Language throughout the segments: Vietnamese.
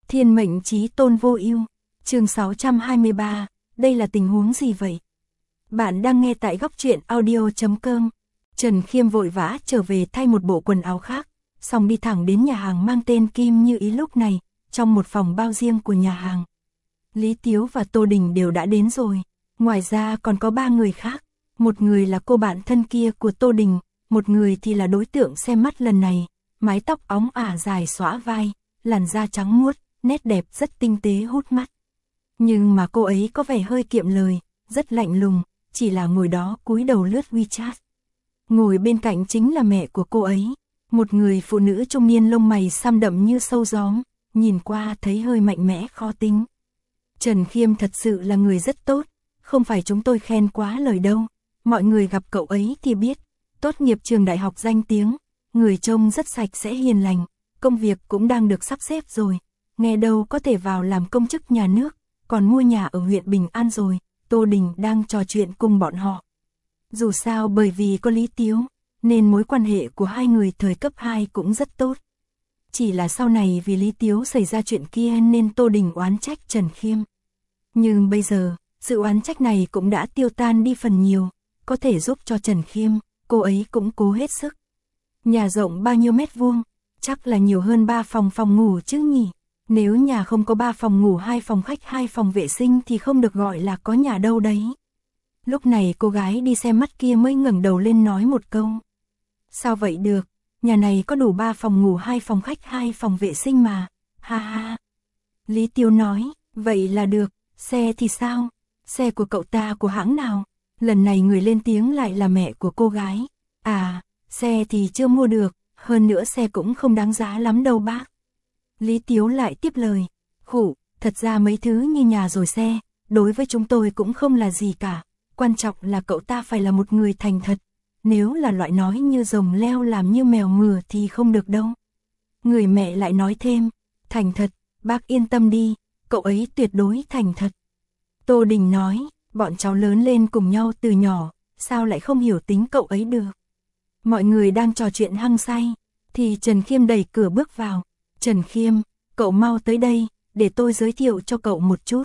Thiên mệnh chí tôn vô ưu. Chương 623, đây là tình huống gì vậy? Bạn đang nghe tại góc truyện audio.com. Trần Khiêm vội vã trở về thay một bộ quần áo khác, xong đi thẳng đến nhà hàng mang tên Kim Như Ý lúc này, trong một phòng bao riêng của nhà hàng. Lý Tiếu và Tô Đình đều đã đến rồi, ngoài ra còn có 3 người khác, một người là cô bạn thân kia của Tô Đình, một người thì là đối tượng xem mắt lần này, mái tóc óng ả dài xõa vai, làn da trắng muốt, nét đẹp rất tinh tế hút mắt. Nhưng mà cô ấy có vẻ hơi kiệm lời, rất lạnh lùng, chỉ là ngồi đó cúi đầu lướt WeChat. Ngồi bên cạnh chính là mẹ của cô ấy, một người phụ nữ trung niên lông mày xăm đậm như sâu gióm, nhìn qua thấy hơi mạnh mẽ khó tính. Trần Khiêm thật sự là người rất tốt, không phải chúng tôi khen quá lời đâu, mọi người gặp cậu ấy thì biết, tốt nghiệp trường đại học danh tiếng, người trông rất sạch sẽ hiền lành, công việc cũng đang được sắp xếp rồi, nghe đâu có thể vào làm công chức nhà nước, còn mua nhà ở huyện Bình An rồi. Tô Đình đang trò chuyện cùng bọn họ. Dù sao bởi vì có Lý Tiếu, nên mối quan hệ của hai người thời cấp 2 cũng rất tốt. Chỉ là sau này vì Lý Tiếu xảy ra chuyện kia nên Tô Đình oán trách Trần Khiêm. Nhưng bây giờ, sự oán trách này cũng đã tiêu tan đi phần nhiều, có thể giúp cho Trần Khiêm, cô ấy cũng cố hết sức. Nhà rộng bao nhiêu mét vuông, chắc là nhiều hơn 3 phòng ngủ chứ nhỉ. Nếu nhà không có 3 phòng ngủ 2 phòng khách 2 phòng vệ sinh thì không được gọi là có nhà đâu đấy. Lúc này cô gái đi xem mắt kia mới ngẩng đầu lên nói một câu. Sao vậy được, nhà này có đủ 3 phòng ngủ 2 phòng khách 2 phòng vệ sinh mà, ha ha. Lý Tiêu nói, vậy là được, xe thì sao, xe của cậu ta của hãng nào? Lần này người lên tiếng lại là mẹ của cô gái. À, xe thì chưa mua được, hơn nữa xe cũng không đáng giá lắm đâu bác. Lý Tiếu lại tiếp lời, khụ, thật ra mấy thứ như nhà rồi xe, đối với chúng tôi cũng không là gì cả, quan trọng là cậu ta phải là một người thành thật, nếu là loại nói như rồng leo làm như mèo mửa thì không được đâu. Người mẹ lại nói thêm, thành thật, bác yên tâm đi, cậu ấy tuyệt đối thành thật. Tô Đình nói, bọn cháu lớn lên cùng nhau từ nhỏ, sao lại không hiểu tính cậu ấy được. Mọi người đang trò chuyện hăng say, thì Trần Khiêm đẩy cửa bước vào. Trần Khiêm, cậu mau tới đây, để tôi giới thiệu cho cậu một chút.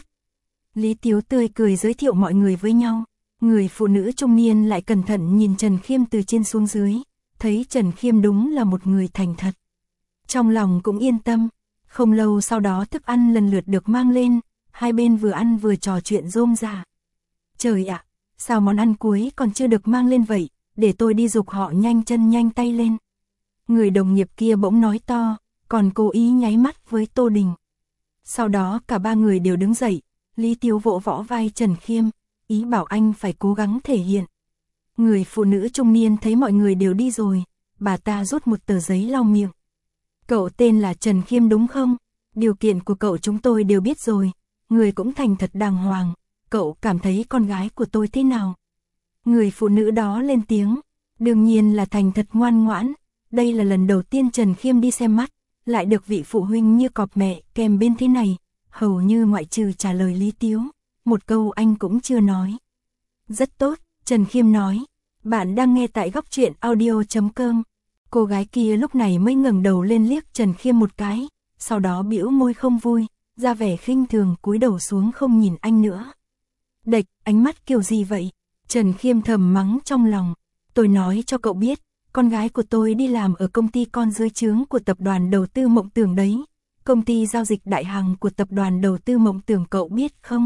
Lý Tiếu tươi cười giới thiệu mọi người với nhau. Người phụ nữ trung niên lại cẩn thận nhìn Trần Khiêm từ trên xuống dưới, thấy Trần Khiêm đúng là một người thành thật. Trong lòng cũng yên tâm, không lâu sau đó thức ăn lần lượt được mang lên, hai bên vừa ăn vừa trò chuyện rôm rả. Trời ạ, sao món ăn cuối còn chưa được mang lên vậy, để tôi đi giục họ nhanh chân nhanh tay lên. Người đồng nghiệp kia bỗng nói to, còn cố ý nháy mắt với Tô Đình. Sau đó cả 3 người đều đứng dậy, Lý Tiếu vỗ võ vai Trần Khiêm, ý bảo anh phải cố gắng thể hiện. Người phụ nữ trung niên thấy mọi người đều đi rồi, bà ta rút một tờ giấy lau miệng. Cậu tên là Trần Khiêm đúng không? Điều kiện của cậu chúng tôi đều biết rồi, người cũng thành thật đàng hoàng, cậu cảm thấy con gái của tôi thế nào? Người phụ nữ đó lên tiếng, đương nhiên là thành thật ngoan ngoãn, đây là lần đầu tiên Trần Khiêm đi xem mắt, lại được vị phụ huynh như cọp mẹ kèm bên thế này, hầu như ngoại trừ trả lời Lý Tiếu, một câu anh cũng chưa nói. Rất tốt, Trần Khiêm nói, bạn đang nghe tại góc truyện audio.com. Cô gái kia lúc này mới ngẩng đầu lên liếc Trần Khiêm một cái, sau đó bĩu môi không vui, ra vẻ khinh thường cúi đầu xuống không nhìn anh nữa. Đệch, ánh mắt kiểu gì vậy? Trần Khiêm thầm mắng trong lòng, tôi nói cho cậu biết. Con gái của tôi đi làm ở công ty con dưới trướng của tập đoàn đầu tư Mộng Tưởng đấy. Công ty giao dịch đại hàng của tập đoàn đầu tư Mộng Tưởng cậu biết không?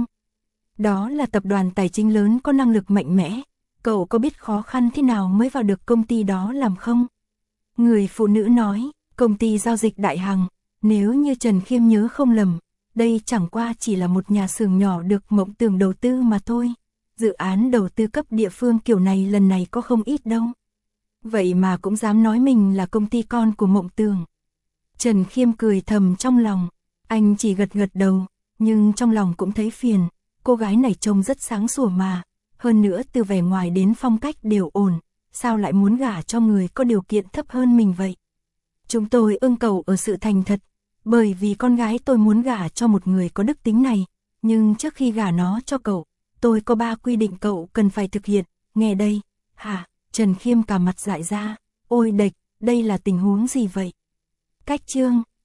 Đó là tập đoàn tài chính lớn có năng lực mạnh mẽ. Cậu có biết khó khăn thế nào mới vào được công ty đó làm không? Người phụ nữ nói, công ty giao dịch đại hàng, nếu như Trần Khiêm nhớ không lầm, đây chẳng qua chỉ là một nhà xưởng nhỏ được Mộng Tưởng đầu tư mà thôi. Dự án đầu tư cấp địa phương kiểu này lần này có không ít đâu. Vậy mà cũng dám nói mình là công ty con của Mộng Tưởng. Trần Khiêm cười thầm trong lòng, anh chỉ gật gật đầu, nhưng trong lòng cũng thấy phiền, cô gái này trông rất sáng sủa mà, hơn nữa từ vẻ ngoài đến phong cách đều ổn, sao lại muốn gả cho người có điều kiện thấp hơn mình vậy? Chúng tôi ưng cậu ở sự thành thật, bởi vì con gái tôi muốn gả cho một người có đức tính này, nhưng trước khi gả nó cho cậu, tôi có 3 quy định cậu cần phải thực hiện, nghe đây, hả? Trần Khiêm cả mặt dại ra, ôi đệch, đây là tình huống gì vậy? Cách chương